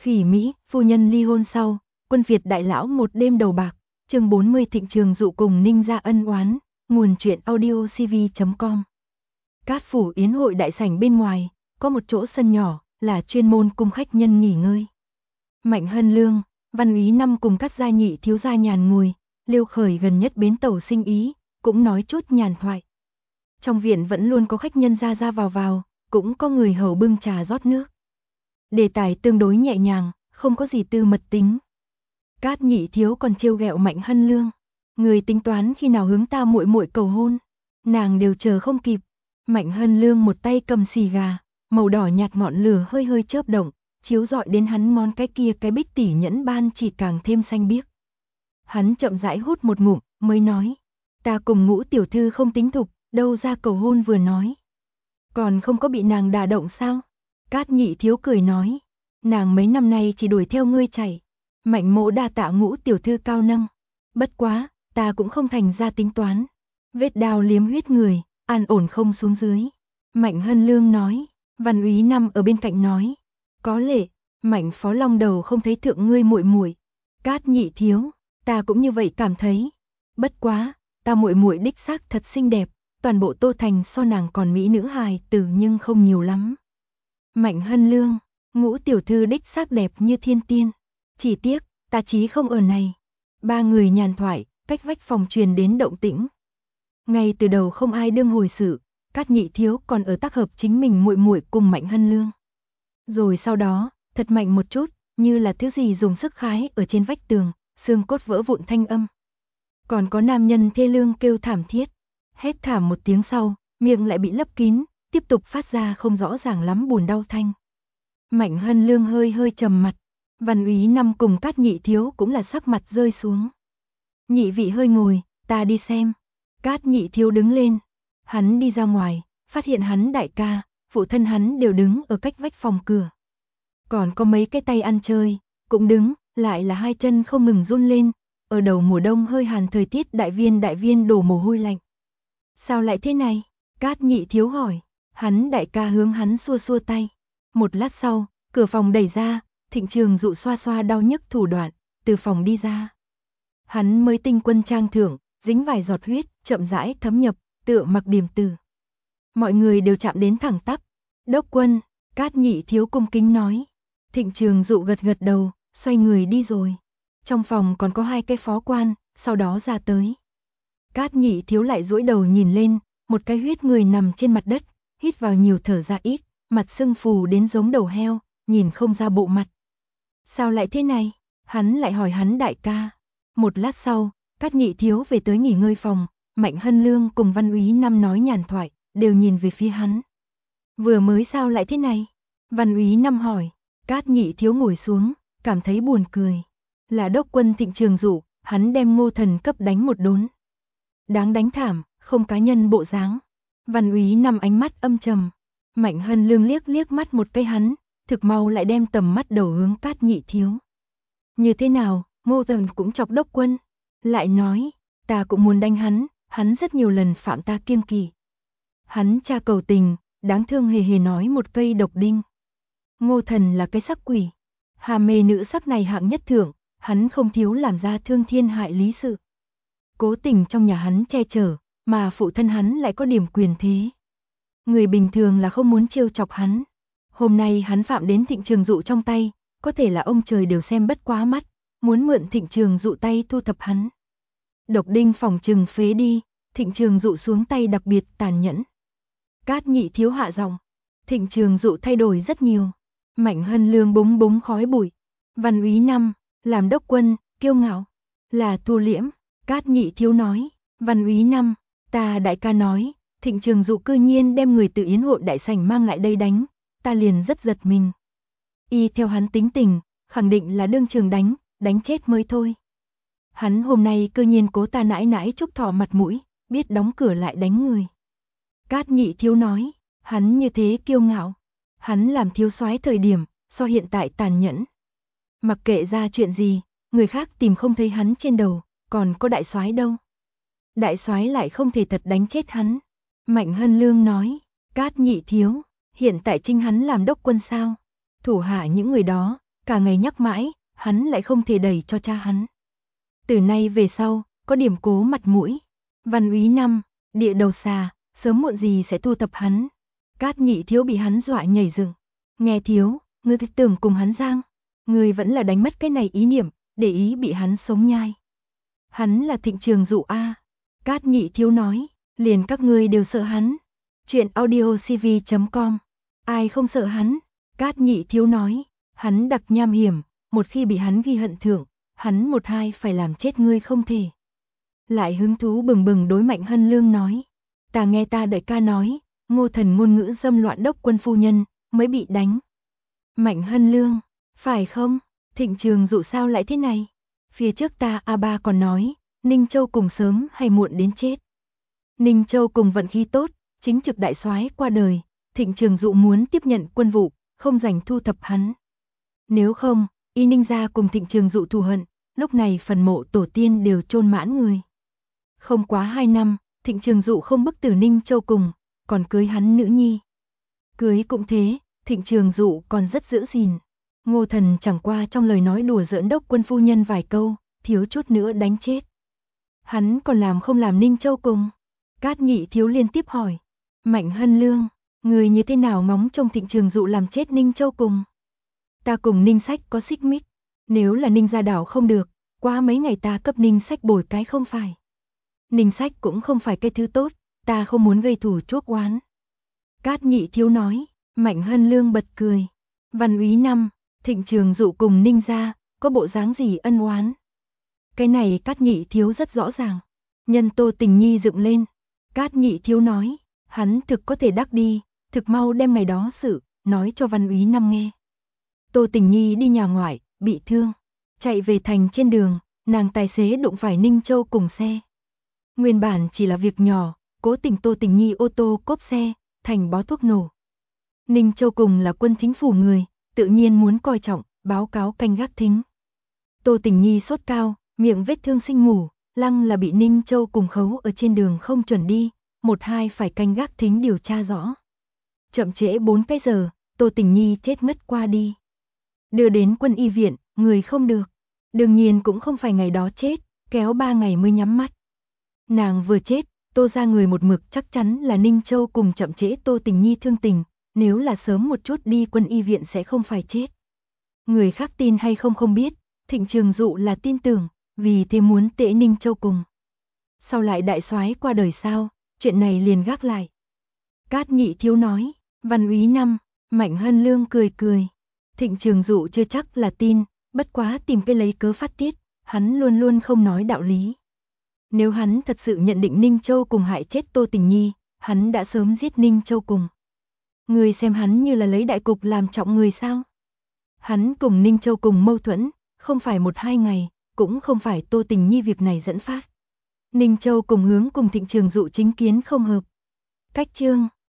Khỉ Mỹ, phu nhân ly hôn sau, quân Việt đại lão một đêm đầu bạc, chương 40 Thịnh Trường Dụ cùng Ninh gia ân oán, nguồn truyện audiocv.com. Cát Phủ Yến hội đại sảnh bên ngoài, có một chỗ sân nhỏ, là chuyên môn cung khách nhân nghỉ ngơi. Mạnh Hân Lương, Văn Úy Năm cùng các gia nhị thiếu gia nhàn ngồi, Liêu Khởi gần nhất bến tàu Sinh Ý, cũng nói chút nhàn thoại. Trong viện vẫn luôn có khách nhân ra ra vào, cũng có người hầu bưng trà rót nước. Đề tài tương đối nhẹ nhàng, không có gì tư mật tính. Cát nhị thiếu còn trêu ghẹo Mạnh Hân Lương, người tính toán khi nào hướng ta muội muội cầu hôn, nàng đều chờ không kịp. Mạnh Hân Lương một tay cầm xì gà, màu đỏ nhạt ngọn lửa hơi hơi chớp động, chiếu rọi đến hắn món cái kia cái bích tỷ nhẫn ban chỉ càng thêm xanh biếc. Hắn chậm rãi hút một ngụm, mới nói, ta cùng Ngũ tiểu thư không tính thục, đâu ra cầu hôn vừa nói. Còn không có bị nàng đả động sao? Cát nhị thiếu cười nói, nàng mấy năm nay chỉ đuổi theo ngươi chạy. Mạnh mỗ đa tạ Ngũ tiểu thư cao nâng. Bất quá, ta cũng không thành ra tính toán. Vết đao liếm huyết người, an ổn không xuống dưới. Mạnh Hân Lương nói, Văn Úy Năm ở bên cạnh nói, có lệ, Mạnh phó long đầu không thấy thượng ngươi muội muội. Cát nhị thiếu, ta cũng như vậy cảm thấy. Bất quá, ta muội muội đích xác thật xinh đẹp, toàn bộ Tô Thành so nàng còn mỹ nữ hài tử nhưng không nhiều lắm. Mạnh Hân Lương, Ngũ tiểu thư đích xác đẹp như thiên tiên. Chỉ tiếc, ta chí không ở này. Ba người nhàn thoại, cách vách phòng truyền đến động tĩnh. Ngay từ đầu không ai đương hồi sự, Cát nhị thiếu còn ở tác hợp chính mình muội muội cùng Mạnh Hân Lương. Rồi sau đó, thật mạnh một chút, như là thứ gì dùng sức khái ở trên vách tường, xương cốt vỡ vụn thanh âm. Còn có nam nhân thê lương kêu thảm thiết, hét thảm một tiếng sau, miệng lại bị lấp kín, tiếp tục phát ra không rõ ràng lắm buồn đau thanh. Mạnh Hân Lương hơi hơi trầm mặt, Văn Úy Năm cùng Cát nhị thiếu cũng là sắc mặt rơi xuống. Nhị vị hơi ngồi, ta đi xem. Cát nhị thiếu đứng lên, hắn đi ra ngoài, phát hiện hắn đại ca, phụ thân hắn đều đứng ở cách vách phòng cửa. Còn có mấy cái tay ăn chơi, cũng đứng, lại là hai chân không ngừng run lên, ở đầu mùa đông hơi hàn thời tiết đại viên đổ mồ hôi lạnh. Sao lại thế này? Cát nhị thiếu hỏi, hắn đại ca hướng hắn xua xua tay. Một lát sau, cửa phòng đẩy ra, Thịnh Trường Dụ xoa xoa đau nhức thủ đoạn, từ phòng đi ra. Hắn mới tinh quân trang thưởng, dính vài giọt huyết, chậm rãi thấm nhập, tựa mặc điềm từ. Mọi người đều chạm đến thẳng tắp. Đốc quân, Cát nhị thiếu cung kính nói. Thịnh Trường Dụ gật gật đầu, xoay người đi rồi. Trong phòng còn có hai cái phó quan, sau đó ra tới. Cát nhị thiếu lại duỗi đầu nhìn lên, một cái huyết người nằm trên mặt đất, hít vào nhiều thở ra ít, mặt sưng phù đến giống đầu heo, nhìn không ra bộ mặt. Sao lại thế này? Hắn lại hỏi hắn đại ca. Một lát sau, Cát nhị thiếu về tới nghỉ ngơi phòng, Mạnh Hân Lương cùng Văn Úy Năm nói nhàn thoại, đều nhìn về phía hắn. Vừa mới sao lại thế này? Văn Úy Năm hỏi. Cát nhị thiếu ngồi xuống, cảm thấy buồn cười. Là đốc quân Thịnh Trường Dụ, hắn đem Ngô Thần cấp đánh một đốn. Đáng đánh thảm, không cá nhân bộ dáng. Văn Úy Năm ánh mắt âm trầm. Mạnh Hân Lương liếc mắt một cái hắn, thực mau lại đem tầm mắt đầu hướng Cát nhị thiếu. Như thế nào, Ngô Thần cũng chọc đốc quân. Lại nói, ta cũng muốn đánh hắn rất nhiều lần phạm ta kiêng kỵ. Hắn cha cầu tình, đáng thương hề hề nói một cây độc đinh. Ngô Thần là cái sắc quỷ. Hà mê nữ sắc này hạng nhất thưởng, hắn không thiếu làm ra thương thiên hại lý sự. Cố tình trong nhà hắn che chở, mà phụ thân hắn lại có điểm quyền thế. Người bình thường là không muốn trêu chọc hắn. Hôm nay hắn phạm đến Thịnh Trường Dụ trong tay, có thể là ông trời đều xem bất quá mắt, muốn mượn Thịnh Trường Dụ tay thu thập hắn. Độc đinh phòng trừng phế đi, Thịnh Trường Dụ xuống tay đặc biệt tàn nhẫn. Cát nhị thiếu hạ giọng, Thịnh Trường Dụ thay đổi rất nhiều. Mạnh Hân Lương búng búng khói bụi. Văn Úy Năm, làm đốc quân, kiêu ngạo, là thu liễm. Cát nhị thiếu nói, Văn Úy Năm, ta đại ca nói, Thịnh Trường Dụ cư nhiên đem người từ Yến hội đại sảnh mang lại đây đánh, ta liền rất giật mình. Y theo hắn tính tình, khẳng định là đương trường đánh chết mới thôi. Hắn hôm nay cư nhiên cố ta nãi nãi Trúc Thọ mặt mũi, biết đóng cửa lại đánh người. Cát nhị thiếu nói, hắn như thế kiêu ngạo, hắn làm thiếu soái thời điểm, so hiện tại tàn nhẫn. Mặc kệ ra chuyện gì, người khác tìm không thấy hắn trên đầu, còn có đại soái đâu. Đại soái lại không thể thật đánh chết hắn. Mạnh Hân Lương nói, Cát nhị thiếu, hiện tại trinh hắn làm đốc quân sao? Thủ hạ những người đó, cả ngày nhắc mãi, hắn lại không thể đẩy cho cha hắn. Từ nay về sau, có điểm cố mặt mũi. Văn úy năm, địa đầu xà, sớm muộn gì sẽ thu thập hắn. Cát Nhị Thiếu bị hắn dọa nhảy dựng. Nghe thiếu, ngươi tưởng cùng hắn giang. Ngươi vẫn là đánh mất cái này ý niệm, để ý bị hắn sống nhai. Hắn là Thịnh Trường Dụ a. Cát Nhị Thiếu nói, liền các ngươi đều sợ hắn. Chuyện audiocv.com. Ai không sợ hắn? Cát Nhị Thiếu nói, hắn đặc nham hiểm, một khi bị hắn ghi hận thượng, hắn một hai phải làm chết ngươi không thể. Lại hứng thú bừng bừng đối Mạnh Hân Lương nói, ta nghe ta đại ca nói, Ngô Thần ngôn ngữ dâm loạn đốc quân phu nhân, mới bị đánh. Mạnh Hân Lương, phải không? Thịnh Trường Dụ sao lại thế này? Phía trước ta A3 còn nói, Ninh Châu cùng sớm hay muộn đến chết. Ninh Châu cùng vận khí tốt, chính trực đại soái qua đời, Thịnh Trường Dụ muốn tiếp nhận quân vụ, không rảnh thu thập hắn. Nếu không, y Ninh gia cùng Thịnh Trường Dụ thù hận, lúc này phần mộ tổ tiên đều chôn mãn người. Không quá 2 năm, Thịnh Trường Dụ không bức tử Ninh Châu cùng, còn cưới hắn nữ nhi. Cưới cũng thế, Thịnh Trường Dụ còn rất giữ gìn. Ngô Thần chẳng qua trong lời nói đùa giỡn đốc quân phu nhân vài câu, thiếu chút nữa đánh chết. Hắn còn làm không làm Ninh Châu cùng? Cát Nhị Thiếu liên tiếp hỏi. Mạnh Hân Lương, người như thế nào ngóng trông Thịnh Trường Dụ làm chết Ninh Châu cùng? Ta cùng Ninh Sách có xích mích, nếu là Ninh gia đảo không được, qua mấy ngày ta cấp Ninh Sách bồi cái không phải. Ninh Sách cũng không phải cái thứ tốt, ta không muốn gây thù chuốc oán. Cát Nhị Thiếu nói. Mạnh Hân Lương bật cười. Văn úy năm, Thịnh Trường Dụ cùng Ninh gia, có bộ dáng gì ân oán? Cái này Cát Nhị Thiếu rất rõ ràng. Nhân Tô Tình Nhi dựng lên. Cát Nhị Thiếu nói, hắn thực có thể đắc đi, thực mau đem ngày đó sự, nói cho Văn úy năm nghe. Tô Tình Nhi đi nhà ngoại, bị thương. Chạy về thành trên đường, nàng tài xế đụng phải Ninh Châu cùng xe. Nguyên bản chỉ là việc nhỏ, cố tình Tô Tình Nhi ô tô cốp xe, thành bó thuốc nổ. Ninh Châu cùng là quân chính phủ người, tự nhiên muốn coi trọng, báo cáo canh gác thính. Tô Tình Nhi sốt cao, miệng vết thương sinh mủ, lăng là bị Ninh Châu cùng khấu ở trên đường không chuẩn đi, một hai phải canh gác thính điều tra rõ. Chậm trễ 4 cái giờ, Tô Tình Nhi chết ngất qua đi. Đưa đến quân y viện, người không được. Đương nhiên cũng không phải ngày đó chết, kéo 3 ngày mới nhắm mắt. Nàng vừa chết, Tô ra người một mực chắc chắn là Ninh Châu cùng chậm trễ Tô Tình Nhi thương tình, nếu là sớm một chút đi quân y viện sẽ không phải chết. Người khác tin hay không biết, Thịnh Trường Dụ là tin tưởng, vì thế muốn tễ Ninh Châu cùng. Sau lại đại soái qua đời sao, chuyện này liền gác lại. Cát Nhị Thiếu nói, Văn úy năm, Mạnh Hân Lương cười cười. Thịnh Trường Dụ chưa chắc là tin, bất quá tìm cái lấy cớ phát tiết, hắn luôn luôn không nói đạo lý. Nếu hắn thật sự nhận định Ninh Châu cùng hại chết Tô Tình Nhi, hắn đã sớm giết Ninh Châu cùng. Người xem hắn như là lấy đại cục làm trọng người sao? Hắn cùng Ninh Châu cùng mâu thuẫn, không phải 1-2 ngày, cũng không phải Tô Tình Nhi việc này dẫn phát. Ninh Châu cùng hướng cùng Thịnh Trường Dụ chính kiến không hợp. Cách chương